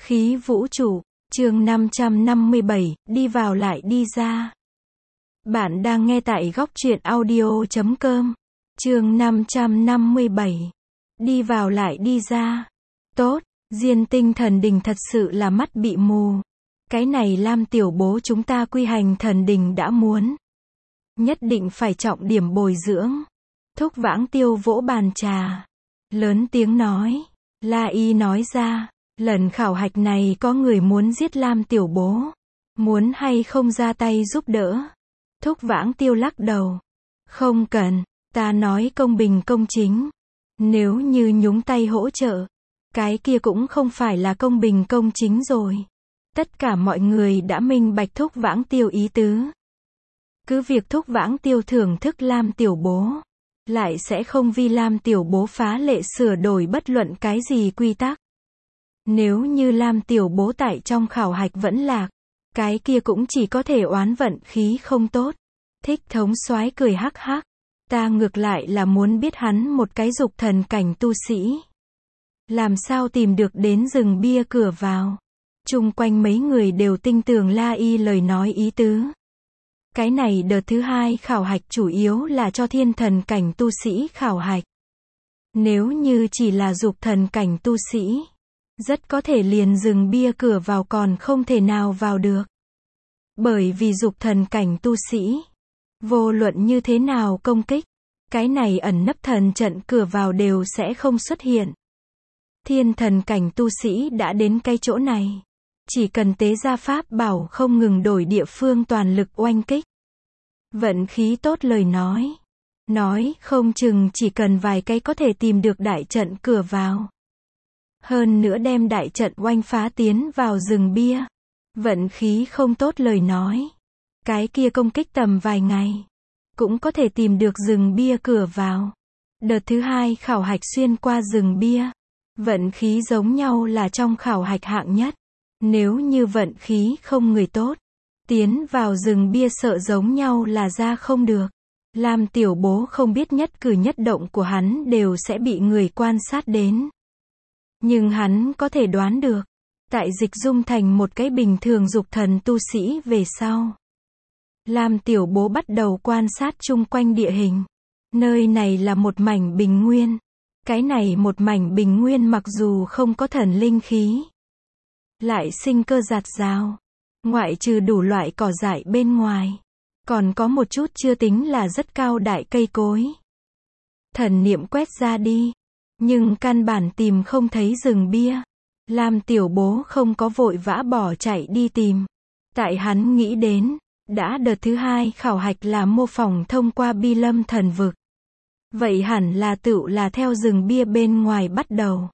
Khí vũ trụ, chương 557, đi vào lại đi ra. Bạn đang nghe tại góc truyện audio.com. Chương 557. Đi vào lại đi ra. Tốt, Diên Tinh Thần Đình thật sự là mắt bị mù. Cái này Lam tiểu bố chúng ta quy hành thần đình đã muốn. Nhất định phải trọng điểm bồi dưỡng. Thúc Vãng Tiêu vỗ bàn trà. Lớn tiếng nói. La Y nói ra. Lần khảo hạch này có người muốn giết Lam tiểu bố. Muốn hay không ra tay giúp đỡ? Thúc Vãng Tiêu lắc đầu. Không cần, ta nói công bình công chính. Nếu như nhúng tay hỗ trợ, cái kia cũng không phải là công bình công chính rồi. Tất cả mọi người đã minh bạch Thúc Vãng Tiêu ý tứ. Cứ việc Thúc Vãng Tiêu thưởng thức Lam tiểu bố, lại sẽ không vì Lam tiểu bố phá lệ sửa đổi bất luận cái gì quy tắc. Nếu như Lam tiểu bố tại trong khảo hạch vẫn lạc, cái kia cũng chỉ có thể oán vận khí không tốt. Thích Thống Soái cười hắc hắc. Ta ngược lại là muốn biết hắn một cái dục thần cảnh tu sĩ. Làm sao tìm được đến rừng bia cửa vào. Chung quanh mấy người đều tin tưởng La Y lời nói ý tứ. Cái này đợt thứ hai khảo hạch chủ yếu là cho thiên thần cảnh tu sĩ khảo hạch. Nếu như chỉ là dục thần cảnh tu sĩ, rất có thể liền rừng bia cửa vào còn không thể nào vào được. Bởi vì dục thần cảnh tu sĩ, vô luận như thế nào công kích, cái này ẩn nấp thần trận cửa vào đều sẽ không xuất hiện. Thiên thần cảnh tu sĩ đã đến cái chỗ này, chỉ cần tế gia pháp bảo không ngừng đổi địa phương toàn lực oanh kích. Vận khí tốt lời nói không chừng chỉ cần vài cái có thể tìm được đại trận cửa vào. Hơn nữa đem đại trận oanh phá tiến vào rừng bia. Vận khí không tốt lời nói, cái kia công kích tầm vài ngày, cũng có thể tìm được rừng bia cửa vào. Đợt thứ hai khảo hạch xuyên qua rừng bia, vận khí giống nhau là trong khảo hạch hạng nhất. Nếu như vận khí không người tốt, tiến vào rừng bia sợ giống nhau là ra không được. Lam tiểu bố không biết nhất cử nhất động của hắn đều sẽ bị người quan sát đến. Nhưng hắn có thể đoán được, tại dịch dung thành một cái bình thường dục thần tu sĩ về sau. Lam tiểu bố bắt đầu quan sát chung quanh địa hình. Nơi này là một mảnh bình nguyên. Cái này một mảnh bình nguyên mặc dù không có thần linh khí, lại sinh cơ rạt rào. Ngoại trừ đủ loại cỏ dại bên ngoài, còn có một chút chưa tính là rất cao đại cây cối. Thần niệm quét ra đi, nhưng căn bản tìm không thấy rừng bia. Lam tiểu bố không có vội vã bỏ chạy đi tìm. Tại hắn nghĩ đến, đã đợt thứ hai khảo hạch là mô phỏng thông qua Bi Lâm thần vực. Vậy hẳn là tựu là theo rừng bia bên ngoài bắt đầu.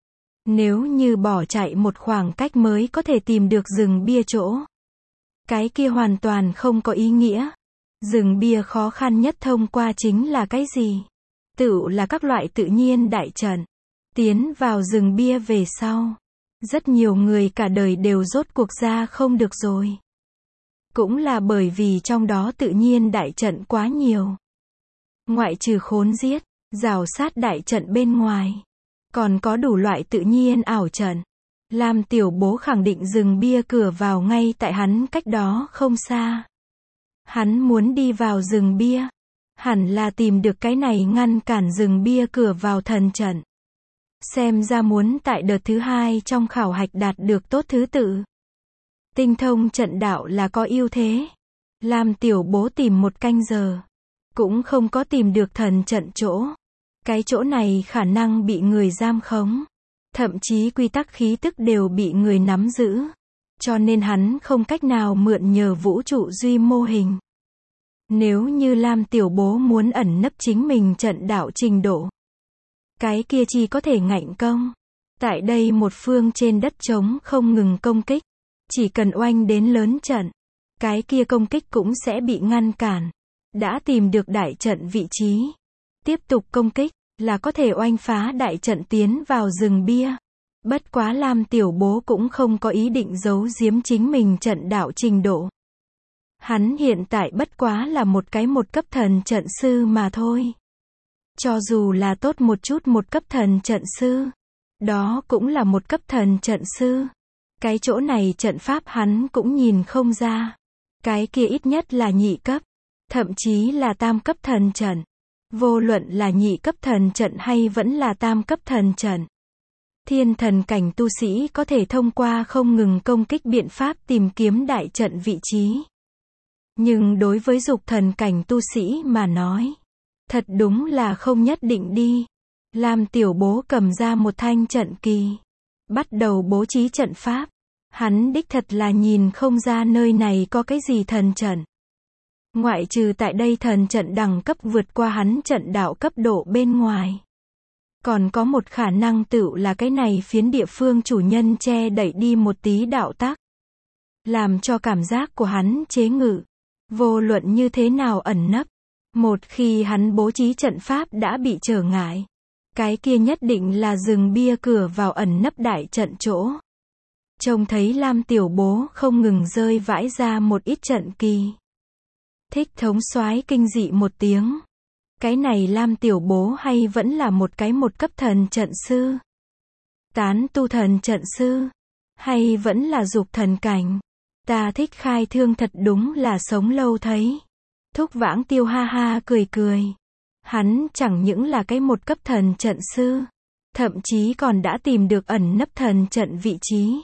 Nếu như bỏ chạy một khoảng cách mới có thể tìm được rừng bia chỗ, cái kia hoàn toàn không có ý nghĩa. Rừng bia khó khăn nhất thông qua chính là cái gì? Tựu là các loại tự nhiên đại trận. Tiến vào rừng bia về sau, rất nhiều người cả đời đều rốt cuộc ra không được rồi. Cũng là bởi vì trong đó tự nhiên đại trận quá nhiều. Ngoại trừ khốn giết, rào sát đại trận bên ngoài, còn có đủ loại tự nhiên ảo trận. Lam tiểu bố khẳng định rừng bia cửa vào ngay tại hắn cách đó không xa. Hắn muốn đi vào rừng bia, hẳn là tìm được cái này ngăn cản rừng bia cửa vào thần trận. Xem ra muốn tại đợt thứ hai trong khảo hạch đạt được tốt thứ tự. Tinh thông trận đạo là có ưu thế. Lam tiểu bố tìm một canh giờ, cũng không có tìm được thần trận chỗ. Cái chỗ này khả năng bị người giam khống. Thậm chí quy tắc khí tức đều bị người nắm giữ. Cho nên hắn không cách nào mượn nhờ vũ trụ duy mô hình. Nếu như Lam tiểu bố muốn ẩn nấp chính mình trận đạo trình độ, cái kia chỉ có thể ngạnh công. Tại đây một phương trên đất trống không ngừng công kích. Chỉ cần oanh đến lớn trận, cái kia công kích cũng sẽ bị ngăn cản. Đã tìm được đại trận vị trí, tiếp tục công kích, là có thể oanh phá đại trận tiến vào rừng bia. Bất quá Lam tiểu bố cũng không có ý định giấu giếm chính mình trận đạo trình độ. Hắn hiện tại bất quá là một cấp thần trận sư mà thôi. Cho dù là tốt một chút một cấp thần trận sư, đó cũng là một cấp thần trận sư. Cái chỗ này trận pháp hắn cũng nhìn không ra. Cái kia ít nhất là nhị cấp, thậm chí là tam cấp thần trận. Vô luận là nhị cấp thần trận hay vẫn là tam cấp thần trận. Thiên thần cảnh tu sĩ có thể thông qua không ngừng công kích biện pháp tìm kiếm đại trận vị trí. Nhưng đối với dục thần cảnh tu sĩ mà nói, thật đúng là không nhất định đi. Lam Tiểu Bố cầm ra một thanh trận kỳ, bắt đầu bố trí trận pháp. Hắn đích thật là nhìn không ra nơi này có cái gì thần trận. Ngoại trừ tại đây thần trận đẳng cấp vượt qua hắn trận đạo cấp độ bên ngoài. Còn có một khả năng tựu là cái này phiến địa phương chủ nhân che đậy đi một tí đạo tác. Làm cho cảm giác của hắn chế ngự. Vô luận như thế nào ẩn nấp. Một khi hắn bố trí trận pháp đã bị trở ngại. Cái kia nhất định là rừng bia cửa vào ẩn nấp đại trận chỗ. Trông thấy Lam Tiểu Bố không ngừng rơi vãi ra một ít trận kỳ. Thích thống soái kinh dị một tiếng. Cái này Lam Tiểu Bố hay vẫn là một cái một cấp thần trận sư? Tán tu thần trận sư? Hay vẫn là dục thần cảnh? Ta thích Khai Thương thật đúng là sống lâu thấy. Thúc Vãng Tiêu ha ha cười cười. Hắn chẳng những là cái một cấp thần trận sư, thậm chí còn đã tìm được ẩn nấp thần trận vị trí.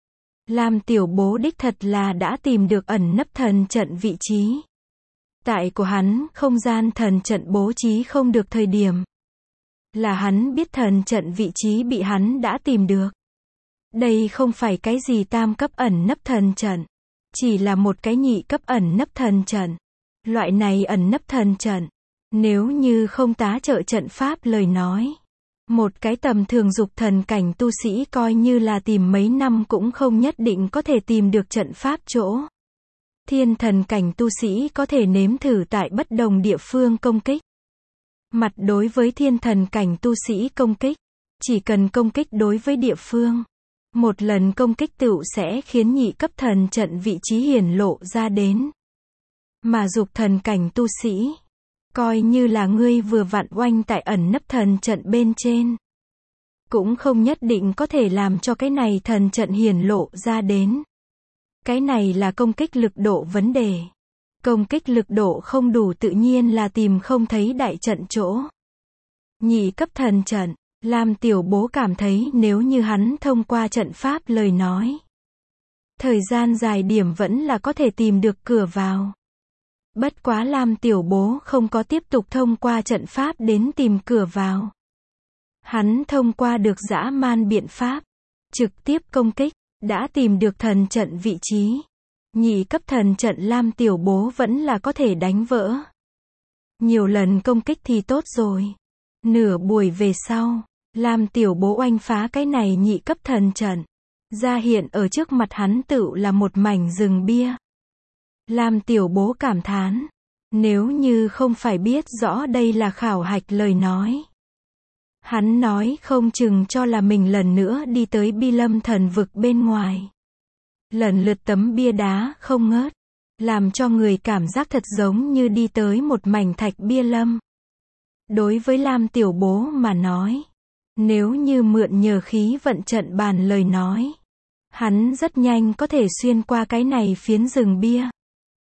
Lam Tiểu Bố đích thật là đã tìm được ẩn nấp thần trận vị trí. Tại của hắn, không gian thần trận bố trí không được thời điểm. Là hắn biết thần trận vị trí bị hắn đã tìm được. Đây không phải cái gì tam cấp ẩn nấp thần trận. Chỉ là một cái nhị cấp ẩn nấp thần trận. Loại này ẩn nấp thần trận. Nếu như không tá trợ trận pháp lời nói. Một cái tầm thường dục thần cảnh tu sĩ coi như là tìm mấy năm cũng không nhất định có thể tìm được trận pháp chỗ. Thiên thần cảnh tu sĩ có thể nếm thử tại bất đồng địa phương công kích. Mặt đối với thiên thần cảnh tu sĩ công kích, chỉ cần công kích đối với địa phương. Một lần công kích tựu sẽ khiến nhị cấp thần trận vị trí hiển lộ ra đến. Mà dục thần cảnh tu sĩ, coi như là ngươi vừa vặn oanh tại ẩn nấp thần trận bên trên. Cũng không nhất định có thể làm cho cái này thần trận hiển lộ ra đến. Cái này là công kích lực độ vấn đề. Công kích lực độ không đủ tự nhiên là tìm không thấy đại trận chỗ. Nhị cấp thần trận, Lam Tiểu Bố cảm thấy nếu như hắn thông qua trận pháp lời nói. Thời gian dài điểm vẫn là có thể tìm được cửa vào. Bất quá Lam Tiểu Bố không có tiếp tục thông qua trận pháp đến tìm cửa vào. Hắn thông qua được dã man biện pháp. Trực tiếp công kích. Đã tìm được thần trận vị trí. Nhị cấp thần trận Lam Tiểu Bố vẫn là có thể đánh vỡ. Nhiều lần công kích thì tốt rồi. Nửa buổi về sau, Lam Tiểu Bố oanh phá cái này nhị cấp thần trận. Ra hiện ở trước mặt hắn tựu là một mảnh rừng bia. Lam Tiểu Bố cảm thán. Nếu như không phải biết rõ đây là khảo hạch lời nói. Hắn nói không chừng cho là mình lần nữa đi tới Bi Lâm thần vực bên ngoài. Lần lượt tấm bia đá không ngớt. Làm cho người cảm giác thật giống như đi tới một mảnh thạch bia lâm. Đối với Lam Tiểu Bố mà nói. Nếu như mượn nhờ khí vận trận bàn lời nói. Hắn rất nhanh có thể xuyên qua cái này phiến rừng bia.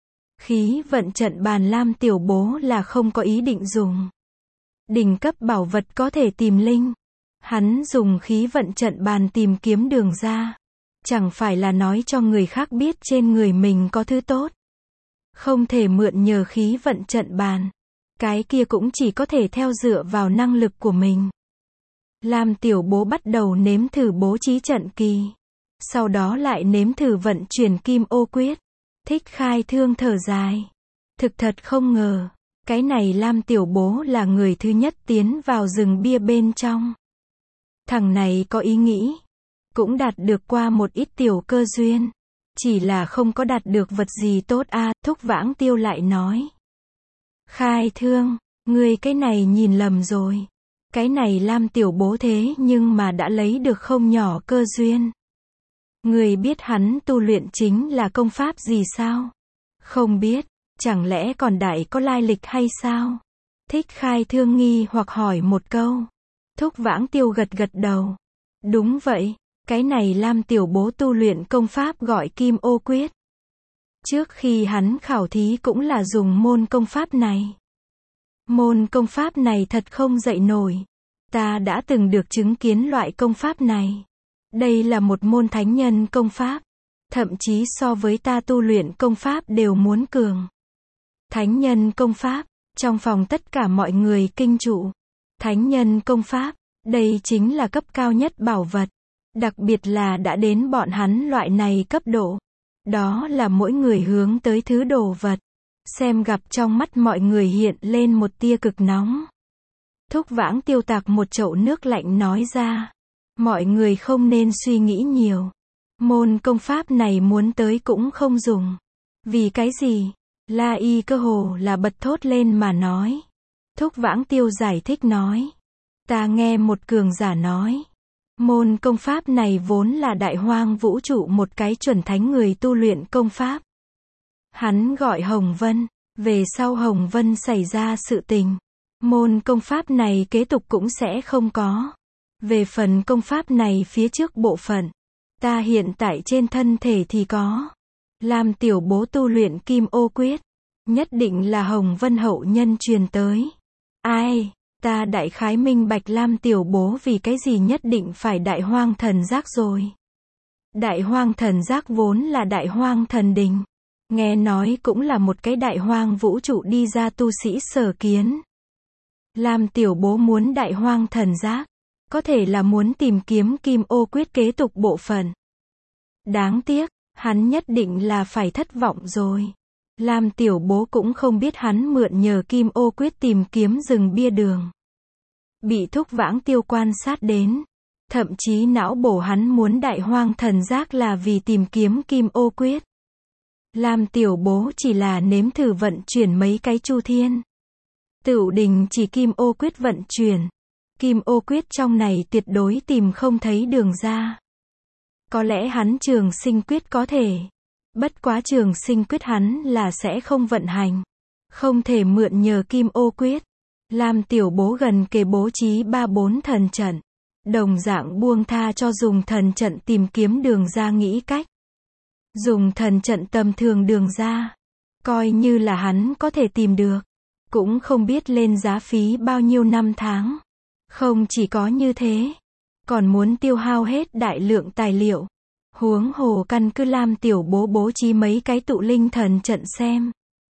Khí vận trận bàn Lam Tiểu Bố là không có ý định dùng. Đỉnh cấp bảo vật có thể tìm linh. Hắn dùng khí vận trận bàn tìm kiếm đường ra. Chẳng phải là nói cho người khác biết trên người mình có thứ tốt. Không thể mượn nhờ khí vận trận bàn. Cái kia cũng chỉ có thể theo dựa vào năng lực của mình. Lam Tiểu Bố bắt đầu nếm thử bố trí trận kỳ. Sau đó lại nếm thử vận chuyển kim ô quyết. Thích Khai Thương thở dài. Thực thật không ngờ. Cái này Lam Tiểu Bố là người thứ nhất tiến vào rừng bia bên trong. Thằng này có ý nghĩ. Cũng đạt được qua một ít tiểu cơ duyên. Chỉ là không có đạt được vật gì tốt a. Thúc Vãng Tiêu lại nói. Khai Thương, ngươi cái này nhìn lầm rồi. Cái này Lam Tiểu Bố thế nhưng mà đã lấy được không nhỏ cơ duyên. Ngươi biết hắn tu luyện chính là công pháp gì sao? Không biết. Chẳng lẽ còn đại có lai lịch hay sao? Thích Khai Thương nghi hoặc hỏi một câu. Thúc Vãng Tiêu gật gật đầu. Đúng vậy. Cái này Lam Tiểu Bố tu luyện công pháp gọi Kim Ô Quyết. Trước khi hắn khảo thí cũng là dùng môn công pháp này. Môn công pháp này thật không dậy nổi. Ta đã từng được chứng kiến loại công pháp này. Đây là một môn thánh nhân công pháp. Thậm chí so với ta tu luyện công pháp đều muốn cường. Thánh nhân công pháp, trong phòng tất cả mọi người kinh trụ. Thánh nhân công pháp, đây chính là cấp cao nhất bảo vật. Đặc biệt là đã đến bọn hắn loại này cấp độ. Đó là mỗi người hướng tới thứ đồ vật. Xem gặp trong mắt mọi người hiện lên một tia cực nóng. Thúc Vãng Tiêu tạc một chậu nước lạnh nói ra. Mọi người không nên suy nghĩ nhiều. Môn công pháp này muốn tới cũng không dùng. Vì cái gì? La Y cơ hồ là bật thốt lên mà nói. Thúc Vãng Tiêu giải thích nói. Ta nghe một cường giả nói. Môn công pháp này vốn là đại hoang vũ trụ một cái chuẩn thánh người tu luyện công pháp. Hắn gọi Hồng Vân. Về sau Hồng Vân xảy ra sự tình. Môn công pháp này kế tục cũng sẽ không có. Về phần công pháp này phía trước bộ phận. Ta hiện tại trên thân thể thì có. Lam Tiểu Bố tu luyện Kim Ô Quyết. Nhất định là Hồng Vân hậu nhân truyền tới. Ai? Ta đại khái minh bạch Lam Tiểu Bố vì cái gì nhất định phải đại hoang thần giác rồi. Đại hoang thần giác vốn là đại hoang thần đình. Nghe nói cũng là một cái đại hoang vũ trụ đi ra tu sĩ sở kiến. Lam Tiểu Bố muốn đại hoang thần giác. Có thể là muốn tìm kiếm Kim Ô Quyết kế tục bộ phận. Đáng tiếc, hắn nhất định là phải thất vọng rồi. Lam Tiểu Bố cũng không biết hắn mượn nhờ Kim Ô Quyết tìm kiếm rừng bia đường. Bị Thúc Vãng Tiêu quan sát đến. Thậm chí não bổ hắn muốn đại hoang thần giác là vì tìm kiếm Kim Ô Quyết. Lam Tiểu Bố chỉ là nếm thử vận chuyển mấy cái chu thiên. Tửu đình chỉ Kim Ô Quyết vận chuyển. Kim Ô Quyết trong này tuyệt đối tìm không thấy đường ra. Có lẽ hắn Trường Sinh Quyết có thể. Bất quá Trường Sinh Quyết hắn là sẽ không vận hành. Không thể mượn nhờ Kim Ô Quyết. Lam Tiểu Bố gần kề bố trí 3-4 thần trận. Đồng dạng buông tha cho dùng thần trận tìm kiếm đường ra nghĩ cách. Dùng thần trận tầm thường đường ra. Coi như là hắn có thể tìm được. Cũng không biết lên giá phí bao nhiêu năm tháng. Không chỉ có như thế. Còn muốn tiêu hao hết đại lượng tài liệu. Huống hồ căn cứ Lam Tiểu Bố bố trí mấy cái tụ linh thần trận xem.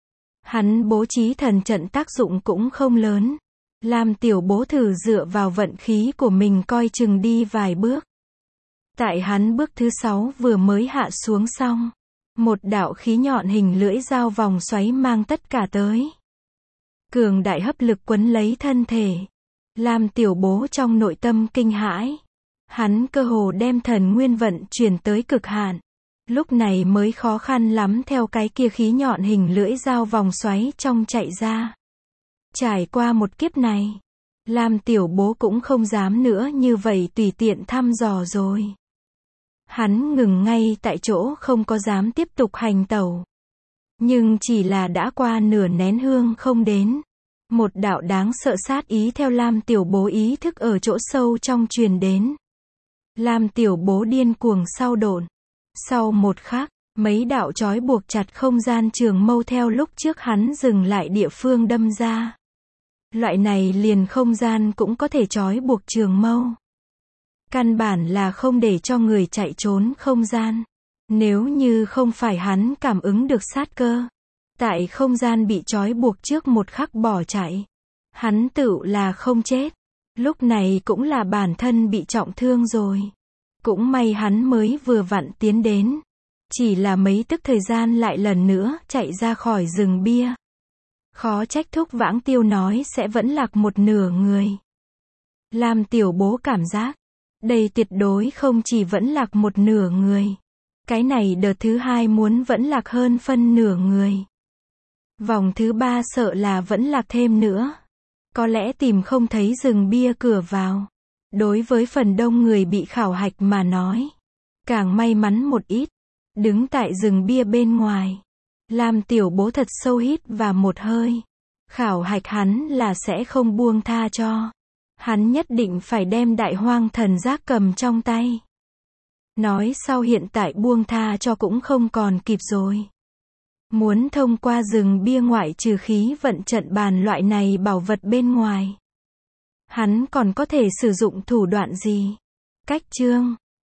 Hắn bố trí thần trận tác dụng cũng không lớn. Lam Tiểu Bố thử dựa vào vận khí của mình coi chừng đi vài bước. Tại hắn bước thứ 6 vừa mới hạ xuống xong. Một đạo khí nhọn hình lưỡi dao vòng xoáy mang tất cả tới. Cường đại hấp lực quấn lấy thân thể. Lam Tiểu Bố trong nội tâm kinh hãi. Hắn cơ hồ đem thần nguyên vận chuyển tới cực hạn. Lúc này mới khó khăn lắm theo cái kia khí nhọn hình lưỡi dao vòng xoáy trong chạy ra. Trải qua một kiếp này, Lam Tiểu Bố cũng không dám nữa như vậy tùy tiện thăm dò rồi. Hắn ngừng ngay tại chỗ không có dám tiếp tục hành tẩu. Nhưng chỉ là đã qua nửa nén hương không đến. Một đạo đáng sợ sát ý theo Lam Tiểu Bố ý thức ở chỗ sâu trong truyền đến. Lam Tiểu Bố điên cuồng sau độn. Sau một khắc, mấy đạo trói buộc chặt không gian trường mâu theo lúc trước hắn dừng lại địa phương đâm ra. Loại này liền không gian cũng có thể trói buộc trường mâu. Căn bản là không để cho người chạy trốn không gian. Nếu như không phải hắn cảm ứng được sát cơ. Tại không gian bị trói buộc trước một khắc bỏ chạy. Hắn tự là không chết. Lúc này cũng là bản thân bị trọng thương rồi. Cũng may hắn mới vừa vặn tiến đến. Chỉ là mấy tức thời gian lại lần nữa chạy ra khỏi rừng bia. Khó trách Thúc Vãng Tiêu nói sẽ vẫn lạc một nửa người. Lam Tiểu Bố cảm giác. Đây tuyệt đối không chỉ vẫn lạc một nửa người. Cái này đợt thứ 2 muốn vẫn lạc hơn phân nửa người. Vòng thứ 3 sợ là vẫn lạc thêm nữa. Có lẽ tìm không thấy rừng bia cửa vào. Đối với phần đông người bị khảo hạch mà nói. Càng may mắn một ít. Đứng tại rừng bia bên ngoài. Lam Tiểu Bố thật sâu hít và một hơi. Khảo hạch hắn là sẽ không buông tha cho. Hắn nhất định phải đem đại hoang thần giác cầm trong tay. Nói sau hiện tại buông tha cho cũng không còn kịp rồi. Muốn thông qua rừng bia ngoại trừ khí vận trận bàn loại này bảo vật bên ngoài, hắn còn có thể sử dụng thủ đoạn gì? Cách chương